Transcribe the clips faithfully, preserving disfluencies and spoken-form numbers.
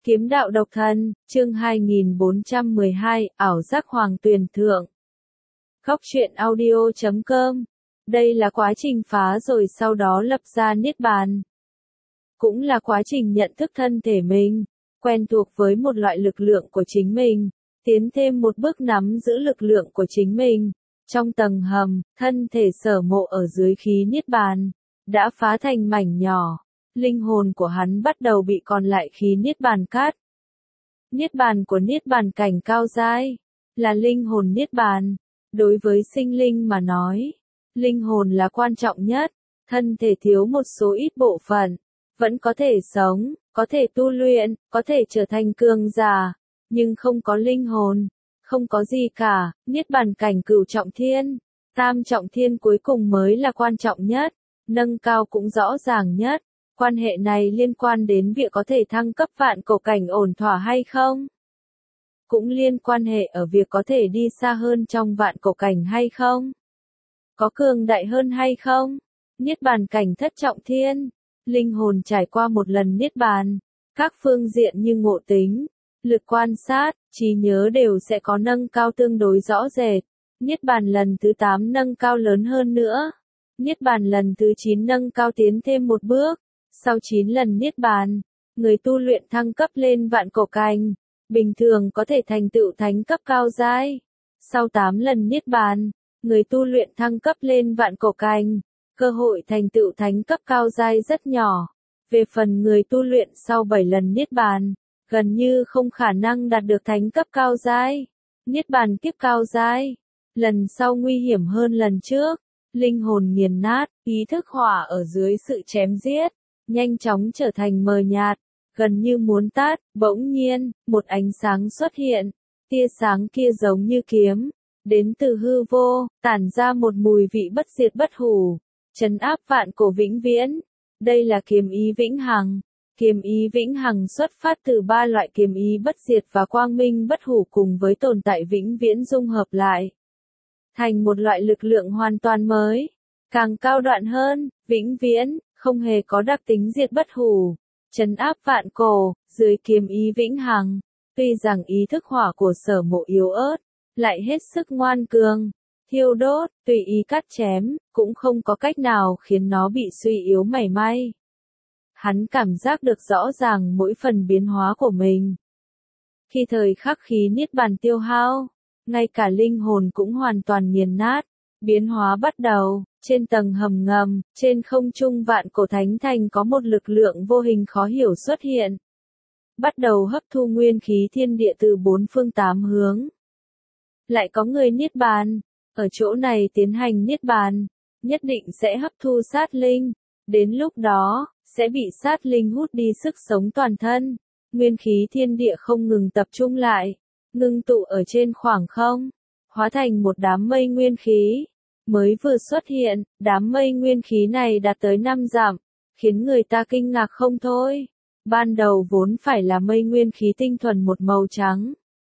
Kiếm đạo độc thân, chương hai nghìn bốn trăm mười hai, ảo giác hoàng tuyền thượng. Góc truyện audio chấm com. Đây là quá trình phá rồi sau đó lập ra niết bàn. Cũng là quá trình nhận thức thân thể mình, quen thuộc với một loại lực lượng của chính mình, tiến thêm một bước nắm giữ lực lượng của chính mình. Trong tầng hầm, thân thể sở mộ ở dưới khí niết bàn, đã phá thành mảnh nhỏ. Linh hồn của hắn bắt đầu bị còn lại khí niết bàn cắt. Niết bàn của niết bàn cảnh cao giai, là linh hồn niết bàn. Đối với sinh linh mà nói, linh hồn là quan trọng nhất, thân thể thiếu một số ít bộ phận, vẫn có thể sống, có thể tu luyện, có thể trở thành cường giả, nhưng không có linh hồn, không có gì cả. Niết bàn cảnh cửu trọng thiên, tam trọng thiên cuối cùng mới là quan trọng nhất, nâng cao cũng rõ ràng nhất. Quan hệ này liên quan đến việc có thể thăng cấp vạn cổ cảnh ổn thỏa hay không? Cũng liên quan hệ ở việc có thể đi xa hơn trong vạn cổ cảnh hay không? Có cường đại hơn hay không? Niết bàn cảnh thất trọng thiên, linh hồn trải qua một lần niết bàn, các phương diện như ngộ tính, lực quan sát, trí nhớ đều sẽ có nâng cao tương đối rõ rệt. Niết bàn lần thứ tám nâng cao lớn hơn nữa. Niết bàn lần thứ chín nâng cao tiến thêm một bước. Sau chín lần niết bàn, người tu luyện thăng cấp lên vạn cổ cảnh, bình thường có thể thành tựu thánh cấp cao giai. Sau tám lần niết bàn, người tu luyện thăng cấp lên vạn cổ cảnh, cơ hội thành tựu thánh cấp cao giai rất nhỏ. Về phần người tu luyện sau bảy lần niết bàn, gần như không khả năng đạt được thánh cấp cao giai. Niết bàn kiếp cao giai, lần sau nguy hiểm hơn lần trước, linh hồn nghiền nát, ý thức hỏa ở dưới sự chém giết. Nhanh chóng trở thành mờ nhạt, gần như muốn tắt. Bỗng nhiên, một ánh sáng xuất hiện, tia sáng kia giống như kiếm, đến từ hư vô, tản ra một mùi vị bất diệt bất hủ, trấn áp vạn cổ vĩnh viễn. Đây là kiếm ý vĩnh hằng. Kiếm ý vĩnh hằng xuất phát từ ba loại kiếm ý bất diệt và quang minh bất hủ cùng với tồn tại vĩnh viễn dung hợp lại, thành một loại lực lượng hoàn toàn mới, càng cao đoạn hơn, vĩnh viễn. Không hề có đặc tính diệt bất hủ, trấn áp vạn cổ. Dưới kiếm ý vĩnh hằng, tuy rằng ý thức hỏa của sở mộ yếu ớt, lại hết sức ngoan cường, thiêu đốt, tùy ý cắt chém, cũng không có cách nào khiến nó bị suy yếu mảy may. Hắn cảm giác được rõ ràng mỗi phần biến hóa của mình. Khi thời khắc khí niết bàn tiêu hao, ngay cả linh hồn cũng hoàn toàn nghiền nát. Biến hóa bắt đầu. Trên tầng hầm ngầm, trên không trung vạn cổ thánh thành có một lực lượng vô hình khó hiểu xuất hiện. Bắt đầu hấp thu nguyên khí thiên địa từ bốn phương tám hướng. Lại có người niết bàn, ở chỗ này tiến hành niết bàn, nhất định sẽ hấp thu sát linh. Đến lúc đó, sẽ bị sát linh hút đi sức sống toàn thân. Nguyên khí thiên địa không ngừng tập trung lại, ngưng tụ ở trên khoảng không, hóa thành một đám mây nguyên khí. Mới vừa xuất hiện, đám mây nguyên khí này đạt tới năm dặm, khiến người ta kinh ngạc không thôi. Ban đầu vốn phải là mây nguyên khí tinh thuần một màu trắng.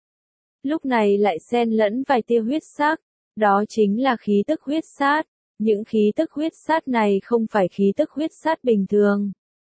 Lúc này lại xen lẫn vài tia huyết sắc, đó chính là khí tức huyết sát. Những khí tức huyết sát này không phải khí tức huyết sát bình thường,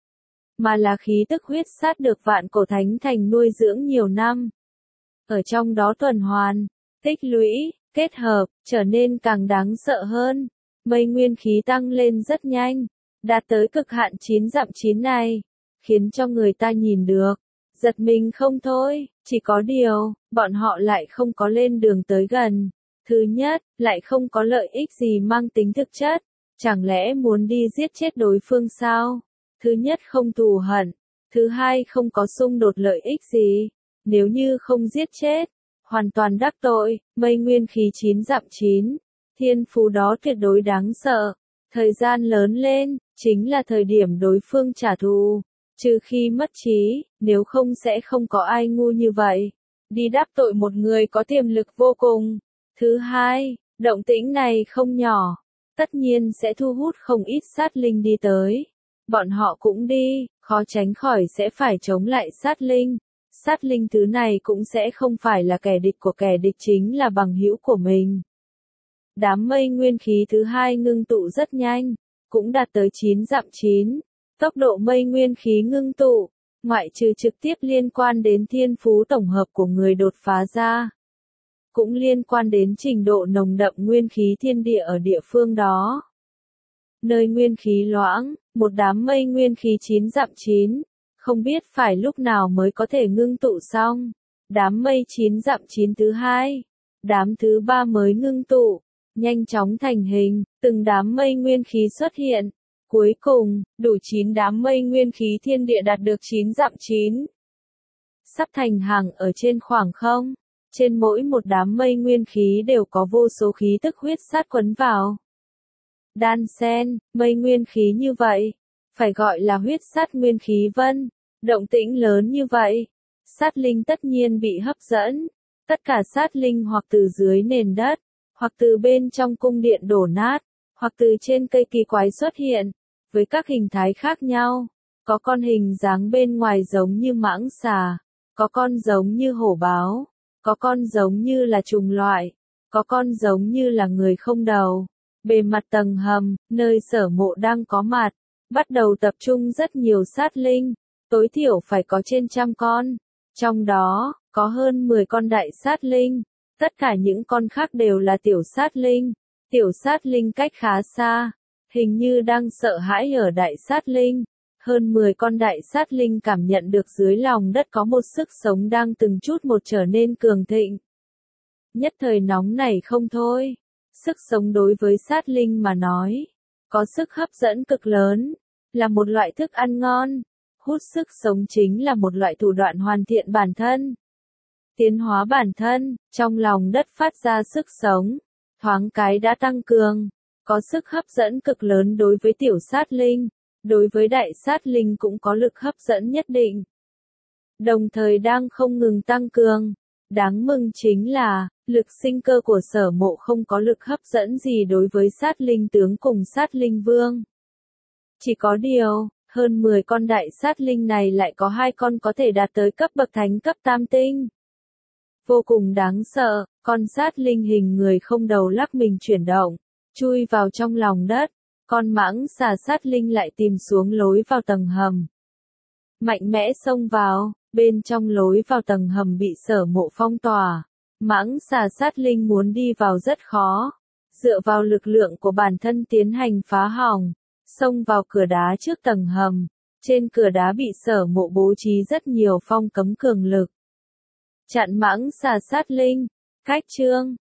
mà là khí tức huyết sát được vạn cổ thánh thành nuôi dưỡng nhiều năm. Ở trong đó tuần hoàn, tích lũy, kết hợp, trở nên càng đáng sợ hơn. Mây nguyên khí tăng lên rất nhanh, đạt tới cực hạn chín dặm chín này, khiến cho người ta nhìn được, giật mình không thôi. Chỉ có điều, bọn họ lại không có lên đường tới gần. Thứ nhất, lại không có lợi ích gì mang tính thực chất. Chẳng lẽ muốn đi giết chết đối phương sao? Thứ nhất không thù hận, thứ hai không có xung đột lợi ích gì. Nếu như không giết chết, hoàn toàn đắc tội. Mây nguyên khí chín dặm chín, thiên phú đó tuyệt đối đáng sợ. Thời gian lớn lên, chính là thời điểm đối phương trả thù. Trừ khi mất trí, nếu không sẽ không có ai ngu như vậy. Đi đáp tội một người có tiềm lực vô cùng. Thứ hai, động tĩnh này không nhỏ, tất nhiên sẽ thu hút không ít sát linh đi tới. Bọn họ cũng đi, khó tránh khỏi sẽ phải chống lại sát linh. Sát linh thứ này cũng sẽ không phải là kẻ địch của kẻ địch, chính là bằng hữu của mình. Đám mây nguyên khí thứ hai ngưng tụ rất nhanh, cũng đạt tới chín dặm chín. Tốc độ mây nguyên khí ngưng tụ, ngoại trừ trực tiếp liên quan đến thiên phú tổng hợp của người đột phá ra, cũng liên quan đến trình độ nồng đậm nguyên khí thiên địa ở địa phương đó. Nơi nguyên khí loãng, một đám mây nguyên khí chín dặm chín, không biết phải lúc nào mới có thể ngưng tụ xong. Đám mây chín dặm chín thứ hai, đám thứ ba mới ngưng tụ, nhanh chóng thành hình, từng đám mây nguyên khí xuất hiện. Cuối cùng, đủ chín đám mây nguyên khí thiên địa đạt được chín dặm chín. Sắp thành hàng ở trên khoảng không. Trên mỗi một đám mây nguyên khí đều có vô số khí tức huyết sát quấn vào. Đan xen, mây nguyên khí như vậy, phải gọi là huyết sát nguyên khí vân. Động tĩnh lớn như vậy, sát linh tất nhiên bị hấp dẫn. Tất cả sát linh hoặc từ dưới nền đất, hoặc từ bên trong cung điện đổ nát, hoặc từ trên cây kỳ quái xuất hiện, với các hình thái khác nhau. Có con hình dáng bên ngoài giống như mãng xà, có con giống như hổ báo, có con giống như là trùng loại, có con giống như là người không đầu. Bề mặt tầng hầm, nơi sở mộ đang có mặt, bắt đầu tập trung rất nhiều sát linh, tối thiểu phải có trên trăm con. Trong đó, có hơn mười con đại sát linh, tất cả những con khác đều là tiểu sát linh. Tiểu sát linh cách khá xa, hình như đang sợ hãi ở đại sát linh. Hơn mười con đại sát linh cảm nhận được dưới lòng đất có một sức sống đang từng chút một trở nên cường thịnh. Nhất thời nóng nảy không thôi. Sức sống đối với sát linh mà nói, có sức hấp dẫn cực lớn, là một loại thức ăn ngon. Hút sức sống chính là một loại thủ đoạn hoàn thiện bản thân. Tiến hóa bản thân, trong lòng đất phát ra sức sống, thoáng cái đã tăng cường, có sức hấp dẫn cực lớn đối với tiểu sát linh, đối với đại sát linh cũng có lực hấp dẫn nhất định. Đồng thời đang không ngừng tăng cường. Đáng mừng chính là, lực sinh cơ của sở mộ không có lực hấp dẫn gì đối với sát linh tướng cùng sát linh vương. Chỉ có điều, hơn mười con đại sát linh này lại có hai con có thể đạt tới cấp bậc thánh cấp tam tinh. Vô cùng đáng sợ, con sát linh hình người không đầu lắc mình chuyển động, chui vào trong lòng đất, con mãng xà sát linh lại tìm xuống lối vào tầng hầm. Mạnh mẽ xông vào, bên trong lối vào tầng hầm bị sở mộ phong tỏa, mãng xà sát linh muốn đi vào rất khó, dựa vào lực lượng của bản thân tiến hành phá hỏng, xông vào cửa đá trước tầng hầm, trên cửa đá bị sở mộ bố trí rất nhiều phong cấm cường lực. Chặn mãng xà sát linh, cách chương,